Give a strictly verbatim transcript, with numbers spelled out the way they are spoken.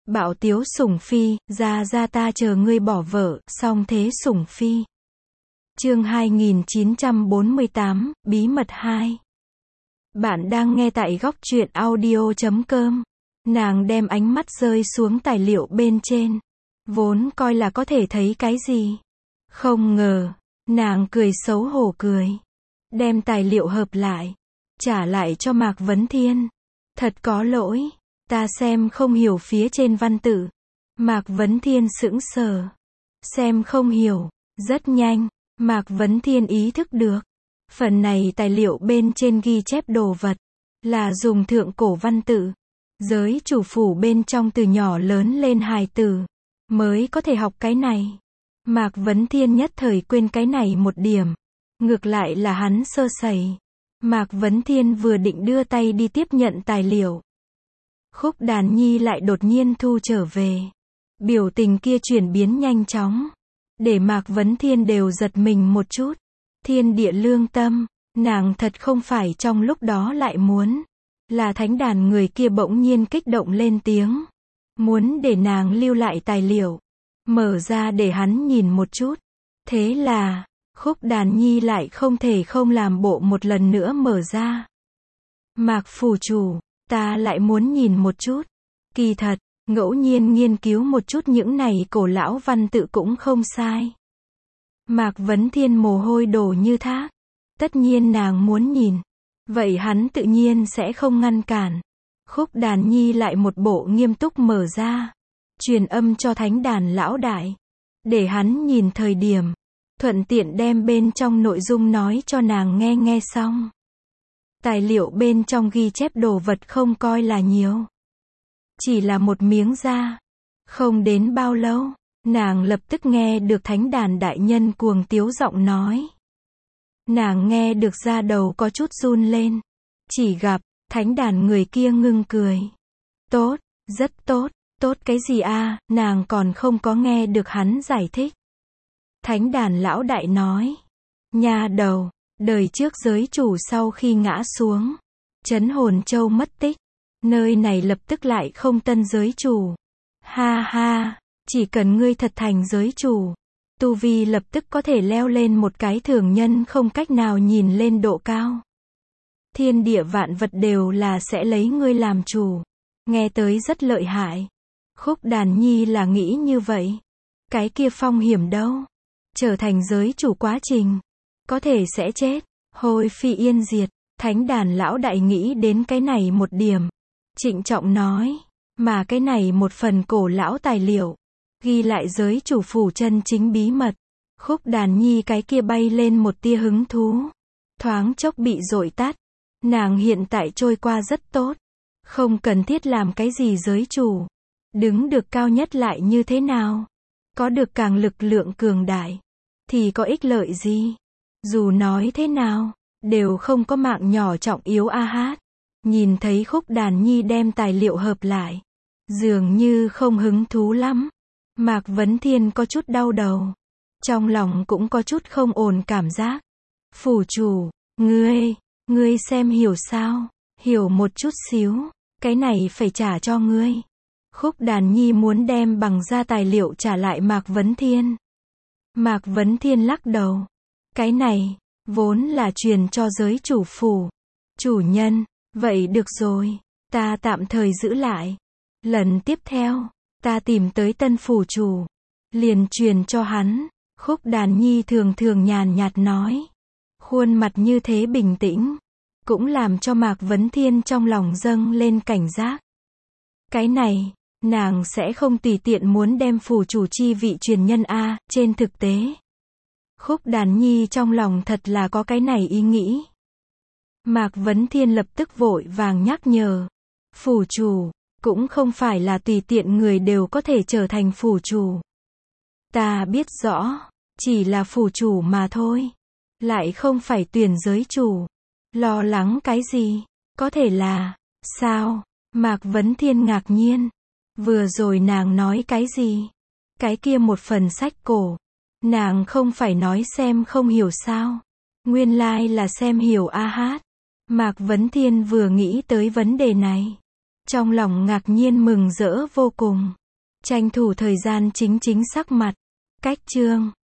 Bạo tiếu sủng phi, ra ra ta chờ ngươi bỏ vợ, song thế sủng phi. Chương hai nghìn chín trăm bốn mươi tám, Bí mật hai. Bạn đang nghe tại góc truyện audio chấm com. Nàng đem ánh mắt rơi xuống tài liệu bên trên. Vốn coi là có thể thấy cái gì. Không ngờ, nàng cười xấu hổ cười. Đem tài liệu hợp lại. Trả lại cho Mạc Vấn Thiên. Thật có lỗi. Ta xem không hiểu phía trên văn tự. Mạc Vấn Thiên sững sờ. Xem không hiểu. Rất nhanh, Mạc Vấn Thiên ý thức được. Phần này tài liệu bên trên ghi chép đồ vật. Là dùng thượng cổ văn tự. Giới chủ phủ bên trong từ nhỏ lớn lên hài tử. Mới có thể học cái này. Mạc Vấn Thiên nhất thời quên cái này một điểm. Ngược lại là hắn sơ sẩy. Mạc Vấn Thiên vừa định đưa tay đi tiếp nhận tài liệu. Khúc Đàn Nhi lại đột nhiên thu trở về. Biểu tình kia chuyển biến nhanh chóng. Để Mạc Vấn Thiên đều giật mình một chút. Thiên địa lương tâm, nàng thật không phải trong lúc đó lại muốn. Là thánh đàn người kia bỗng nhiên kích động lên tiếng. Muốn để nàng lưu lại tài liệu. Mở ra để hắn nhìn một chút. Thế là, Khúc Đàn Nhi lại không thể không làm bộ một lần nữa mở ra. Mạc phủ chủ, ta lại muốn nhìn một chút. Kỳ thật, ngẫu nhiên nghiên cứu một chút những này cổ lão văn tự cũng không sai. Mạc Vấn Thiên mồ hôi đổ như thác. Tất nhiên nàng muốn nhìn. Vậy hắn tự nhiên sẽ không ngăn cản. Khúc Đàn Nhi lại một bộ nghiêm túc mở ra. Truyền âm cho thánh đàn lão đại. Để hắn nhìn thời điểm. Thuận tiện đem bên trong nội dung nói cho nàng nghe nghe xong. Tài liệu bên trong ghi chép đồ vật không coi là nhiều. Chỉ là một miếng da. Không đến bao lâu, nàng lập tức nghe được thánh đàn đại nhân cuồng tiếu giọng nói. Nàng nghe được da đầu có chút run lên. Chỉ gặp, thánh đàn người kia ngưng cười. Tốt, rất tốt, tốt cái gì a? Nàng còn không có nghe được hắn giải thích. Thánh đàn lão đại nói. Nha đầu, đời trước giới chủ sau khi ngã xuống. Trấn Hồn Châu mất tích. Nơi này lập tức lại không tân giới chủ. Ha ha, chỉ cần ngươi thật thành giới chủ. Tu vi lập tức có thể leo lên một cái thường nhân không cách nào nhìn lên độ cao. Thiên địa vạn vật đều là sẽ lấy ngươi làm chủ. Nghe tới rất lợi hại. Khúc Đàn Nhi là nghĩ như vậy. Cái kia phong hiểm đâu? Trở thành giới chủ quá trình. Có thể sẽ chết. Hồi phi yên diệt. Thánh đàn lão đại nghĩ đến cái này một điểm. Trịnh trọng nói. Mà cái này một phần cổ lão tài liệu. Ghi lại giới chủ phủ chân chính bí mật. Khúc Đàn Nhi cái kia bay lên một tia hứng thú. Thoáng chốc bị dội tắt. Nàng hiện tại trôi qua rất tốt. Không cần thiết làm cái gì giới chủ. Đứng được cao nhất lại như thế nào? Có được càng lực lượng cường đại. Thì có ích lợi gì? Dù nói thế nào, đều không có mạng nhỏ trọng yếu a hát. Nhìn thấy Khúc Đàn Nhi đem tài liệu hợp lại. Dường như không hứng thú lắm. Mạc Vấn Thiên có chút đau đầu. Trong lòng cũng có chút không ổn cảm giác. Phủ chủ, ngươi, ngươi xem hiểu sao? Hiểu một chút xíu. Cái này phải trả cho ngươi. Khúc Đàn Nhi muốn đem bằng ra tài liệu trả lại Mạc Vấn Thiên. Mạc Vấn Thiên lắc đầu. Cái này, vốn là truyền cho giới chủ phủ. Chủ nhân, vậy được rồi. Ta tạm thời giữ lại. Lần tiếp theo, ta tìm tới tân phủ chủ. Liền truyền cho hắn. Khúc Đàn Nhi thường thường nhàn nhạt nói. Khuôn mặt như thế bình tĩnh. Cũng làm cho Mạc Vấn Thiên trong lòng dâng lên cảnh giác. Cái này, nàng sẽ không tùy tiện muốn đem phủ chủ chi vị truyền nhân a, trên thực tế. Khúc Đàn Nhi trong lòng thật là có cái này ý nghĩ. Mạc Vấn Thiên lập tức vội vàng nhắc nhở. Phủ chủ, cũng không phải là tùy tiện người đều có thể trở thành phủ chủ. Ta biết rõ, chỉ là phủ chủ mà thôi. Lại không phải tuyển giới chủ. Lo lắng cái gì? Có thể là, sao? Mạc Vấn Thiên ngạc nhiên. Vừa rồi nàng nói cái gì? Cái kia một phần sách cổ. Nàng không phải nói xem không hiểu sao? Nguyên lai là xem hiểu a hát. Mạc Vấn Thiên vừa nghĩ tới vấn đề này. Trong lòng ngạc nhiên mừng rỡ vô cùng. Tranh thủ thời gian chính chính sắc mặt. Cách chương